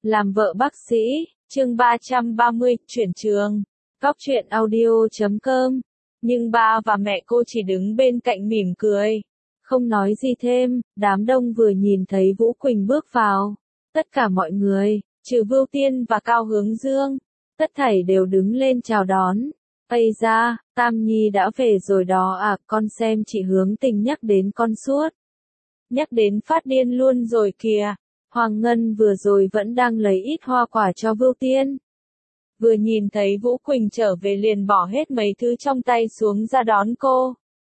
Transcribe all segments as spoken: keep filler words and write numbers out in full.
Làm vợ bác sĩ, chương ba trăm ba mươi, chuyển trường. Góc truyện audio chấm com. Nhưng ba và mẹ cô chỉ đứng bên cạnh mỉm cười. Không nói gì thêm, đám đông vừa nhìn thấy Vũ Quỳnh bước vào. Tất cả mọi người, trừ Vưu Tiên và Cao Hướng Dương, tất thảy đều đứng lên chào đón. Ây da, Tam Nhi đã về rồi đó à, con xem chị Hướng Tình nhắc đến con suốt. Nhắc đến phát điên luôn rồi kìa. Hoàng Ngân vừa rồi vẫn đang lấy ít hoa quả cho Vưu Tiên. Vừa nhìn thấy Vũ Quỳnh trở về liền bỏ hết mấy thứ trong tay xuống ra đón cô.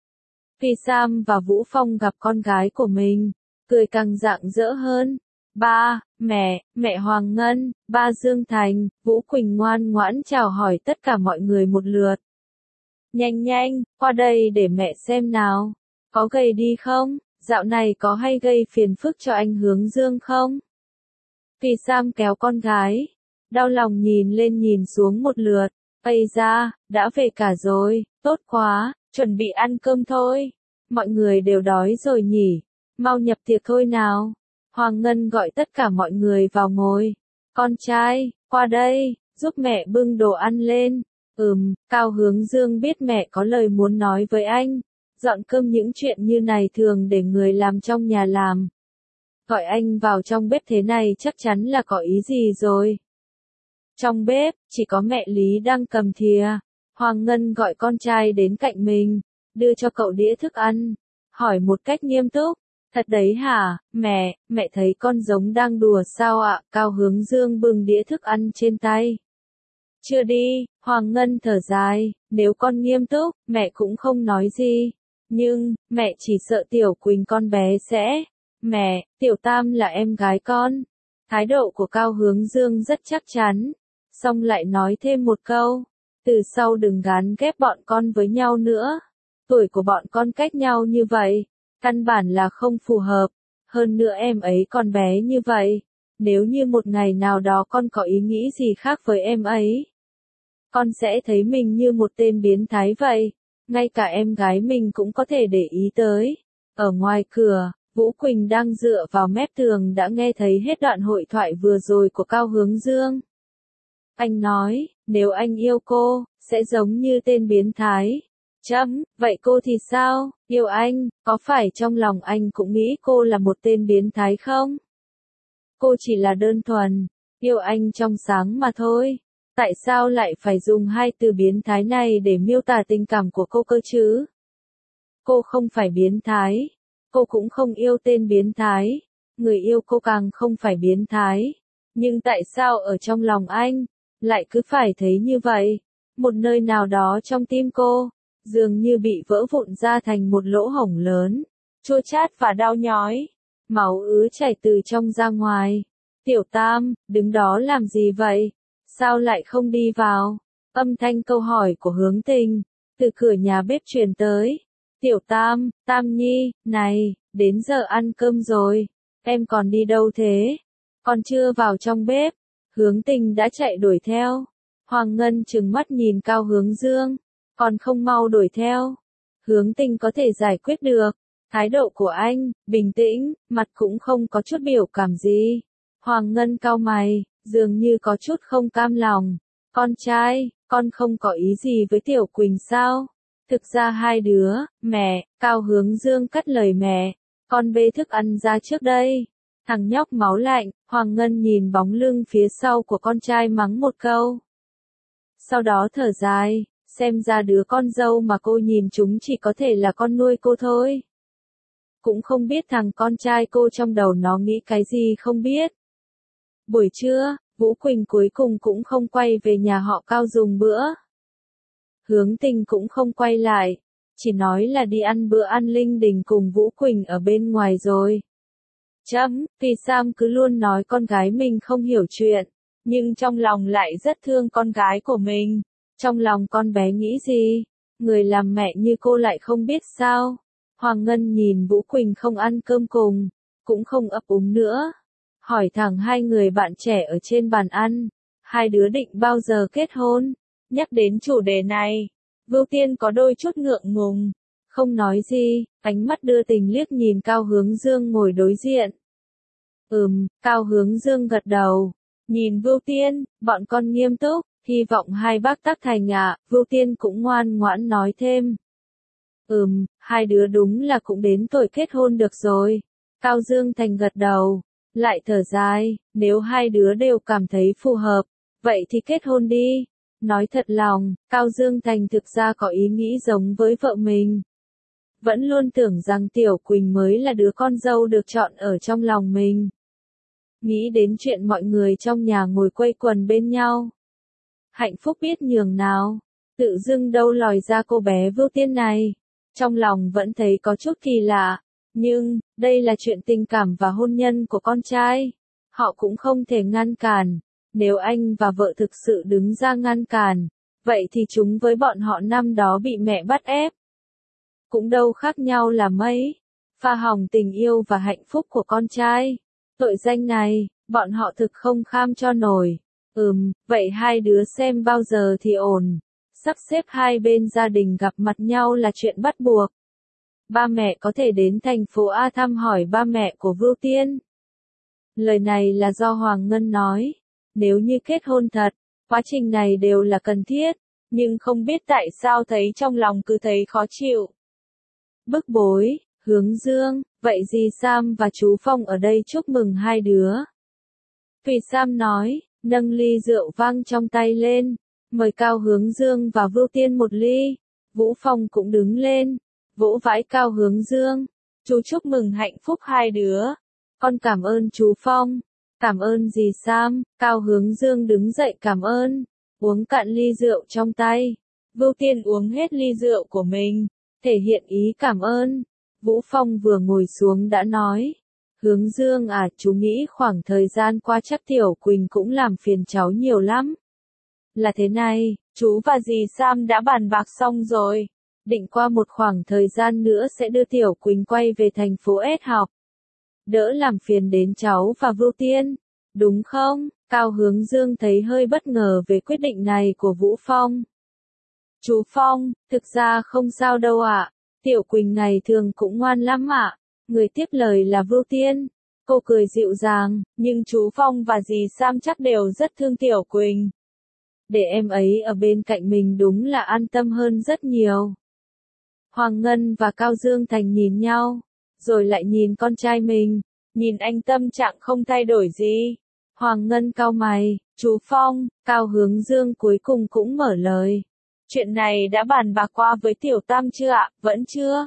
Phi Sam và Vũ Phong gặp con gái của mình, cười càng rạng rỡ hơn. Ba, mẹ, mẹ Hoàng Ngân, ba Dương Thành, Vũ Quỳnh ngoan ngoãn chào hỏi tất cả mọi người một lượt. Nhanh nhanh, qua đây để mẹ xem nào. Có gầy đi không? Dạo này có hay gây phiền phức cho anh Hướng Dương không? Phi Sam kéo con gái, đau lòng nhìn lên nhìn xuống một lượt. Ây da, đã về cả rồi, tốt quá, chuẩn bị ăn cơm thôi. Mọi người đều đói rồi nhỉ, mau nhập tiệc thôi nào. Hoàng Ngân gọi tất cả mọi người vào ngồi. Con trai, qua đây, giúp mẹ bưng đồ ăn lên. Ừm, Cao Hướng Dương biết mẹ có lời muốn nói với anh. Dọn cơm những chuyện như này thường để người làm trong nhà làm. Gọi anh vào trong bếp thế này chắc chắn là có ý gì rồi. Trong bếp, chỉ có mẹ Lý đang cầm thìa. Hoàng Ngân gọi con trai đến cạnh mình, đưa cho cậu đĩa thức ăn, hỏi một cách nghiêm túc. Thật đấy hả, mẹ, mẹ thấy con giống đang đùa sao ạ? Cao Hướng Dương bưng đĩa thức ăn trên tay. Chưa đi, Hoàng Ngân thở dài, nếu con nghiêm túc, mẹ cũng không nói gì. Nhưng, mẹ chỉ sợ Tiểu Quỳnh con bé sẽ. Mẹ, Tiểu Tam là em gái con. Thái độ của Cao Hướng Dương rất chắc chắn. Xong lại nói thêm một câu. Từ sau đừng gán ghép bọn con với nhau nữa. Tuổi của bọn con cách nhau như vậy. Căn bản là không phù hợp. Hơn nữa em ấy còn bé như vậy. Nếu như một ngày nào đó con có ý nghĩ gì khác với em ấy. Con sẽ thấy mình như một tên biến thái vậy. Ngay cả em gái mình cũng có thể để ý tới. Ở ngoài cửa, Vũ Quỳnh đang dựa vào mép tường đã nghe thấy hết đoạn hội thoại vừa rồi của Cao Hướng Dương. Anh nói, nếu anh yêu cô, sẽ giống như tên biến thái. Chấm, vậy cô thì sao? Yêu anh, có phải trong lòng anh cũng nghĩ cô là một tên biến thái không? Cô chỉ là đơn thuần, yêu anh trong sáng mà thôi. Tại sao lại phải dùng hai từ biến thái này để miêu tả tình cảm của cô cơ chứ? Cô không phải biến thái. Cô cũng không yêu tên biến thái. Người yêu cô càng không phải biến thái. Nhưng tại sao ở trong lòng anh, lại cứ phải thấy như vậy? Một nơi nào đó trong tim cô, dường như bị vỡ vụn ra thành một lỗ hổng lớn. Chua chát và đau nhói. Máu ứ chảy từ trong ra ngoài. Tiểu Tam, đứng đó làm gì vậy? Sao lại không đi vào? Âm thanh câu hỏi của Hướng Tình, từ cửa nhà bếp truyền tới. Tiểu Tam, Tam Nhi, này, đến giờ ăn cơm rồi. Em còn đi đâu thế? Còn chưa vào trong bếp. Hướng Tình đã chạy đuổi theo. Hoàng Ngân trừng mắt nhìn Cao Hướng Dương. Còn không mau đuổi theo. Hướng Tình có thể giải quyết được. Thái độ của anh, bình tĩnh, mặt cũng không có chút biểu cảm gì. Hoàng Ngân cau mày, dường như có chút không cam lòng. Con trai, con không có ý gì với Tiểu Quỳnh sao? Thực ra hai đứa, mẹ, Cao Hướng Dương cắt lời mẹ. Con bê thức ăn ra trước đây. Thằng nhóc máu lạnh, Hoàng Ngân nhìn bóng lưng phía sau của con trai mắng một câu. Sau đó thở dài, xem ra đứa con dâu mà cô nhìn chúng chỉ có thể là con nuôi cô thôi. Cũng không biết thằng con trai cô trong đầu nó nghĩ cái gì không biết. Buổi trưa, Vũ Quỳnh cuối cùng cũng không quay về nhà họ Cao dùng bữa. Hướng Tình cũng không quay lại, chỉ nói là đi ăn bữa ăn linh đình cùng Vũ Quỳnh ở bên ngoài rồi. Chấm, Phi Sam cứ luôn nói con gái mình không hiểu chuyện, nhưng trong lòng lại rất thương con gái của mình. Trong lòng con bé nghĩ gì? Người làm mẹ như cô lại không biết sao? Hoàng Ngân nhìn Vũ Quỳnh không ăn cơm cùng, cũng không ấp úng nữa. Hỏi thẳng hai người bạn trẻ ở trên bàn ăn, hai đứa định bao giờ kết hôn? Nhắc đến chủ đề này, Vưu Tiên có đôi chút ngượng ngùng, không nói gì, ánh mắt đưa tình liếc nhìn Cao Hướng Dương ngồi đối diện. Ừm, Cao Hướng Dương gật đầu, Nhìn Vưu Tiên, bọn con nghiêm túc, hy vọng hai bác tác thành ạ, Vưu Tiên cũng ngoan ngoãn nói thêm. Ừm, hai đứa đúng là cũng đến tuổi kết hôn được rồi. Cao Dương Thành gật đầu, lại thở dài, nếu hai đứa đều cảm thấy phù hợp, vậy thì kết hôn đi. Nói thật lòng, Cao Dương Thành thực ra có ý nghĩ giống với vợ mình. Vẫn luôn tưởng rằng Tiểu Quỳnh mới là đứa con dâu được chọn ở trong lòng mình. Nghĩ đến chuyện mọi người trong nhà ngồi quây quần bên nhau. Hạnh phúc biết nhường nào, tự dưng đâu lòi ra cô bé Vưu Tiên này. Trong lòng vẫn thấy có chút kỳ lạ, nhưng, đây là chuyện tình cảm và hôn nhân của con trai. Họ cũng không thể ngăn cản. Nếu anh và vợ thực sự đứng ra ngăn cản, vậy thì chúng với bọn họ năm đó bị mẹ bắt ép. Cũng đâu khác nhau là mấy. Pha hỏng tình yêu và hạnh phúc của con trai. Tội danh này, bọn họ thực không kham cho nổi. Ừm, vậy hai đứa xem bao giờ thì ổn. Sắp xếp hai bên gia đình gặp mặt nhau là chuyện bắt buộc. Ba mẹ có thể đến thành phố A thăm hỏi ba mẹ của Vưu Tiên. Lời này là do Hoàng Ngân nói. Nếu như kết hôn thật, quá trình này đều là cần thiết, nhưng không biết tại sao thấy trong lòng cứ thấy khó chịu. Bức bối, Hướng Dương, vậy dì Sam và chú Phong ở đây chúc mừng hai đứa. Vì Sam nói, nâng ly rượu vang trong tay lên, mời Cao Hướng Dương và Vưu Tiên một ly. Vũ Phong cũng đứng lên, vỗ vãi Cao Hướng Dương. Chú chúc mừng hạnh phúc hai đứa. Con cảm ơn chú Phong. Cảm ơn dì Sam. Cao Hướng Dương đứng dậy cảm ơn. Uống cạn ly rượu trong tay. Vưu Tiên uống hết ly rượu của mình, thể hiện ý cảm ơn. Vũ Phong vừa ngồi xuống đã nói. Hướng Dương à, chú nghĩ khoảng thời gian qua chắc Tiểu Quỳnh cũng làm phiền cháu nhiều lắm. Là thế này, chú và dì Sam đã bàn bạc xong rồi. Định qua một khoảng thời gian nữa sẽ đưa Tiểu Quỳnh quay về thành phố S học. Đỡ làm phiền đến cháu và Vưu Tiên. Đúng không? Cao Hướng Dương thấy hơi bất ngờ về quyết định này của Vũ Phong. Chú Phong, thực ra không sao đâu ạ. Tiểu Quỳnh ngày thường cũng ngoan lắm ạ. Người tiếp lời là Vưu Tiên. Cô cười dịu dàng, nhưng chú Phong và dì Sam chắc đều rất thương Tiểu Quỳnh. Để em ấy ở bên cạnh mình đúng là an tâm hơn rất nhiều. Hoàng Ngân và Cao Dương Thành nhìn nhau, rồi lại nhìn con trai mình, nhìn anh tâm trạng không thay đổi gì. Hoàng Ngân cau mày, chú Phong, Cao Hướng Dương cuối cùng cũng mở lời. Chuyện này đã bàn bạc qua với Tiểu Tam chưa ạ? Vẫn chưa.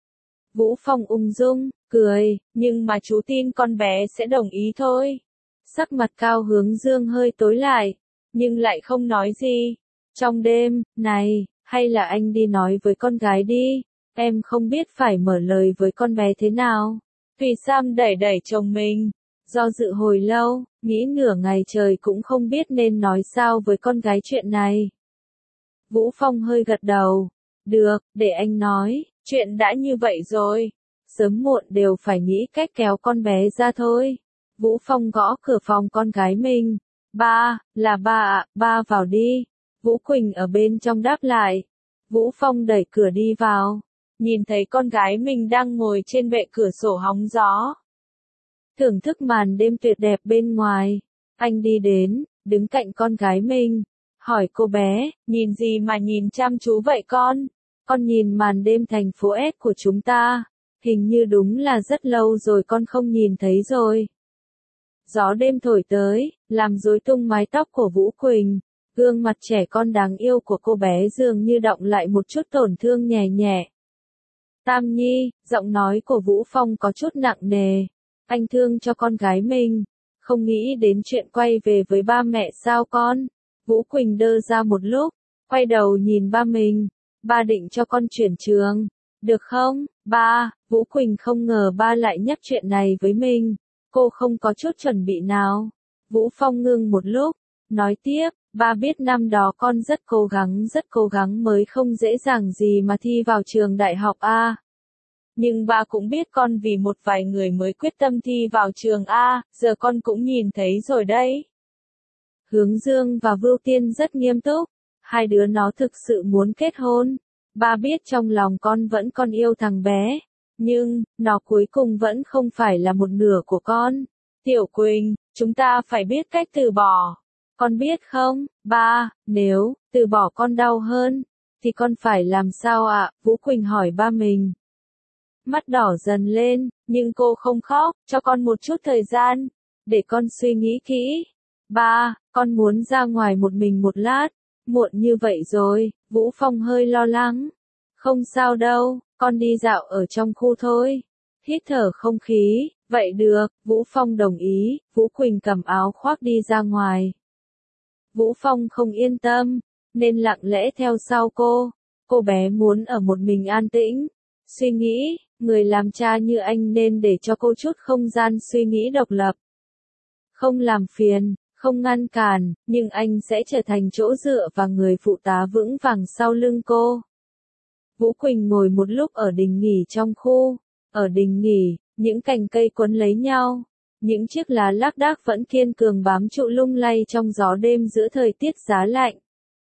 Vũ Phong ung dung, cười, nhưng mà chú tin con bé sẽ đồng ý thôi. Sắc mặt Cao Hướng Dương hơi tối lại, nhưng lại không nói gì. Trong đêm, này, hay là anh đi nói với con gái đi, em không biết phải mở lời với con bé thế nào. Vì Sam đẩy đẩy chồng mình, do dự hồi lâu, nghĩ nửa ngày trời cũng không biết nên nói sao với con gái chuyện này. Vũ Phong hơi gật đầu, được, để anh nói, chuyện đã như vậy rồi, sớm muộn đều phải nghĩ cách kéo con bé ra thôi. Vũ Phong gõ cửa phòng con gái mình. Ba, là ba ạ, ba vào đi. Vũ Quỳnh ở bên trong đáp lại. Vũ Phong đẩy cửa đi vào, nhìn thấy con gái mình đang ngồi trên bệ cửa sổ hóng gió. Thưởng thức màn đêm tuyệt đẹp bên ngoài, anh đi đến, đứng cạnh con gái mình, hỏi cô bé, nhìn gì mà nhìn chăm chú vậy con? Con nhìn màn đêm thành phố S của chúng ta, hình như đúng là rất lâu rồi con không nhìn thấy rồi. Gió đêm thổi tới, làm rối tung mái tóc của Vũ Quỳnh, gương mặt trẻ con đáng yêu của cô bé dường như động lại một chút tổn thương nhẹ nhẹ. Tam Nhi, giọng nói của Vũ Phong có chút nặng nề. Anh thương cho con gái mình, không nghĩ đến chuyện quay về với ba mẹ sao con? Vũ Quỳnh đơ ra một lúc, quay đầu nhìn ba mình. Ba định cho con chuyển trường, được không? Ba, Vũ Quỳnh không ngờ ba lại nhắc chuyện này với mình. Cô không có chút chuẩn bị nào. Vũ Phong ngưng một lúc, nói tiếp, ba biết năm đó con rất cố gắng rất cố gắng mới không dễ dàng gì mà thi vào trường đại học A. Nhưng ba cũng biết con vì một vài người mới quyết tâm thi vào trường A, giờ con cũng nhìn thấy rồi đấy. Hướng Dương và Vưu Tiên rất nghiêm túc, hai đứa nó thực sự muốn kết hôn. Ba biết trong lòng con vẫn còn yêu thằng bé, nhưng, nó cuối cùng vẫn không phải là một nửa của con. Tiểu Quỳnh, Chúng ta phải biết cách từ bỏ. Con biết không, ba, nếu từ bỏ con đau hơn, thì con phải làm sao ạ? Vũ Quỳnh hỏi ba mình. Mắt đỏ dần lên, nhưng cô không khóc, cho con một chút thời gian, để con suy nghĩ kỹ. Ba, con muốn ra ngoài một mình một lát, muộn như vậy rồi, Vũ Phong hơi lo lắng. Không sao đâu, con đi dạo ở trong khu thôi. Hít thở không khí, vậy được, Vũ Phong đồng ý, Vũ Quỳnh cầm áo khoác đi ra ngoài. Vũ Phong không yên tâm, nên lặng lẽ theo sau cô. Cô bé muốn ở một mình an tĩnh, suy nghĩ, người làm cha như anh nên để cho cô chút không gian suy nghĩ độc lập. Không làm phiền, không ngăn cản, nhưng anh sẽ trở thành chỗ dựa và người phụ tá vững vàng sau lưng cô. Vũ Quỳnh ngồi một lúc ở đình nghỉ trong khu. Ở đình nghỉ, những cành cây quấn lấy nhau. Những chiếc lá lác đác vẫn kiên cường bám trụ lung lay trong gió đêm giữa thời tiết giá lạnh.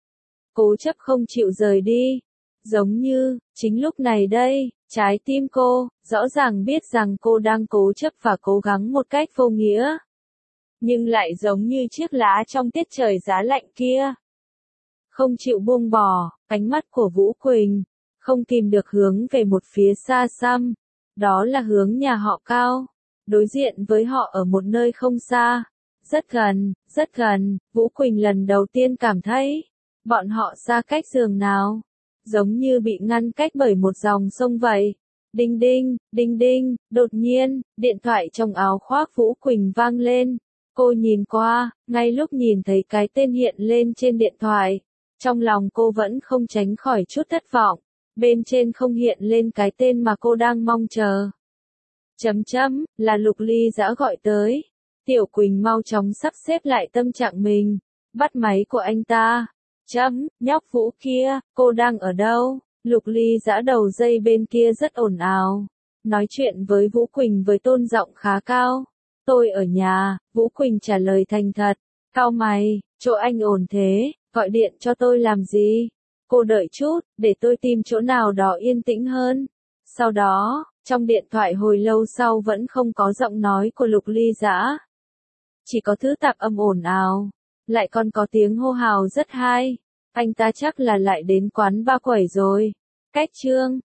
Cố chấp không chịu rời đi. Giống như, chính lúc này đây, trái tim cô, rõ ràng biết rằng cô đang cố chấp và cố gắng một cách vô nghĩa. Nhưng lại giống như chiếc lá trong tiết trời giá lạnh kia. Không chịu buông bỏ, ánh mắt của Vũ Quỳnh, không tìm được hướng về một phía xa xăm. Đó là hướng nhà họ Cao. Đối diện với họ ở một nơi không xa. Rất gần, rất gần, Vũ Quỳnh lần đầu tiên cảm thấy. Bọn họ xa cách giường nào. Giống như bị ngăn cách bởi một dòng sông vậy. Đinh đinh, đinh đinh, đột nhiên, điện thoại trong áo khoác Vũ Quỳnh vang lên. Cô nhìn qua, ngay lúc nhìn thấy cái tên hiện lên trên điện thoại. Trong lòng cô vẫn không tránh khỏi chút thất vọng. Bên trên không hiện lên cái tên mà cô đang mong chờ. Chấm chấm, là Lục Ly Dã gọi tới. Tiểu Quỳnh mau chóng sắp xếp lại tâm trạng mình. Bắt máy của anh ta. Chấm, nhóc Vũ kia, cô đang ở đâu? Lục Ly Dã đầu dây bên kia rất ồn ào. Nói chuyện với Vũ Quỳnh với tone giọng khá cao. Tôi ở nhà, Vũ Quỳnh trả lời thành thật. Cau mày, chỗ anh ổn thế, gọi điện cho tôi làm gì? Cô đợi chút, để tôi tìm chỗ nào đó yên tĩnh hơn. Sau đó, trong điện thoại hồi lâu sau vẫn không có giọng nói của Lục Ly Dã. Chỉ có thứ tạp âm ồn ào, lại còn có tiếng hô hào rất hay. Anh ta chắc là lại đến quán ba quẩy rồi. Cách chương